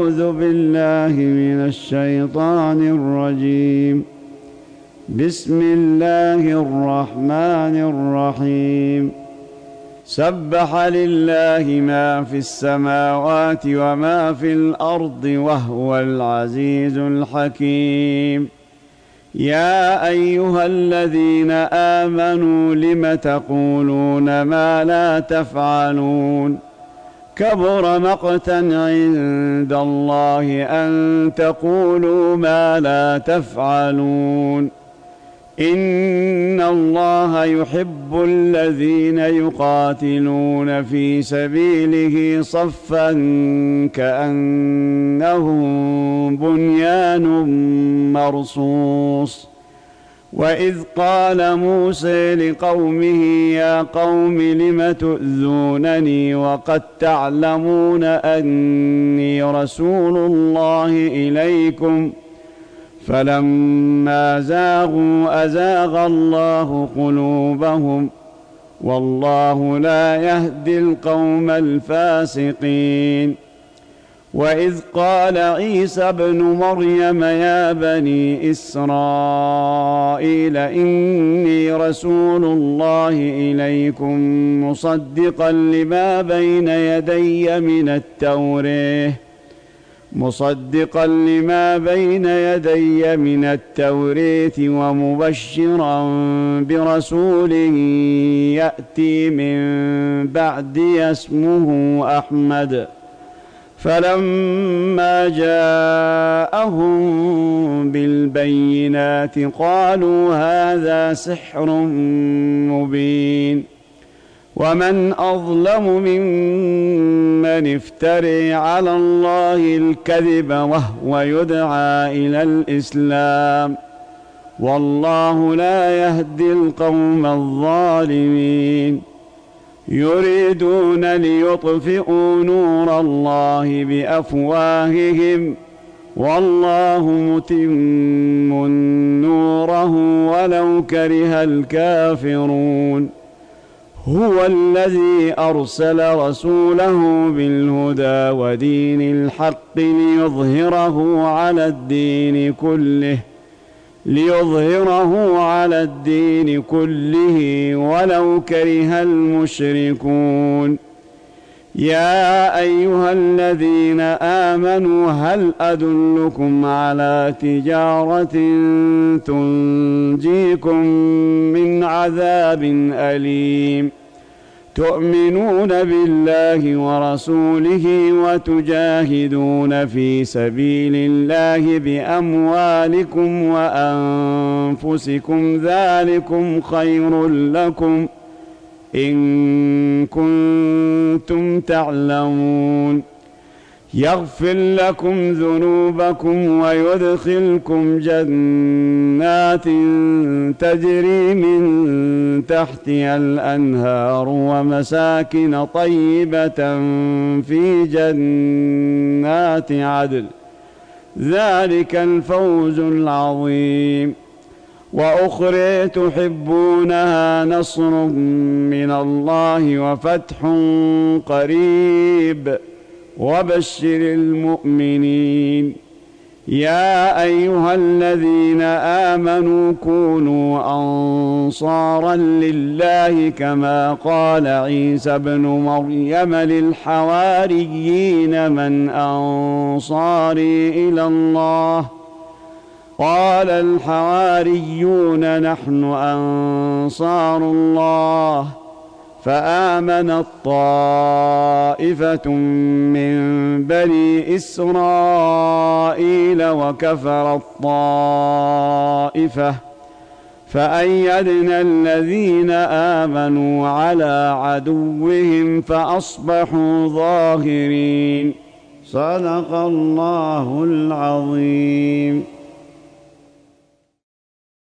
أعوذ بالله من الشيطان الرجيم. بسم الله الرحمن الرحيم. سبح لله ما في السماوات وما في الأرض وهو العزيز الحكيم. يا أيها الذين آمنوا لم تقولون ما لا تفعلون؟ كبر مقتا عند الله أن تقولوا ما لا تفعلون. إن الله يحب الذين يقاتلون في سبيله صفا كأنهم بنيان مرصوص. وإذ قال موسى لقومه يا قوم لم تؤذونني وقد تعلمون أني رسول الله إليكم فلما زاغوا أزاغ الله قلوبهم والله لا يهدي القوم الفاسقين. وإذ قال عيسى ابن مريم يا بني إسرائيل إني رسول الله إليكم مصدقا لما بين يدي من التوراة ومبشرا برسول يأتي من بعدي اسمه أحمد. فلما جاءهم بالبينات قالوا هذا سحر مبين. ومن أظلم ممن افتري على الله الكذب وهو يدعى إلى الإسلام والله لا يهدي القوم الظالمين. يريدون ليطفئوا نور الله بأفواههم والله متم نوره ولو كره الكافرون. هو الذي أرسل رسوله بالهدى ودين الحق ليظهره على الدين كله ولو كره المشركون. يا أيها الذين آمنوا هل أدلكم على تجارة تنجيكم من عذاب أليم؟ تؤمنون بالله ورسوله وتجاهدون في سبيل الله بأموالكم وأنفسكم ذلكم خير لكم إن كنتم تعلمون. يغفر لكم ذنوبكم ويدخلكم جنات تجري من تحتها الأنهار ومساكن طيبة في جنات عدن ذلك الفوز العظيم. وأخرى تحبونها نصر من الله وفتح قريب وبشر المؤمنين. يا أيها الذين آمنوا كونوا أنصارا لله كما قال عيسى ابن مريم للحواريين من أنصاري إلى الله؟ قال الحواريون نحن أنصار الله. فآمنت طائفة من بني إسرائيل وكفرت طائفة فأيدنا الذين آمنوا على عدوهم فأصبحوا ظاهرين. صدق الله العظيم.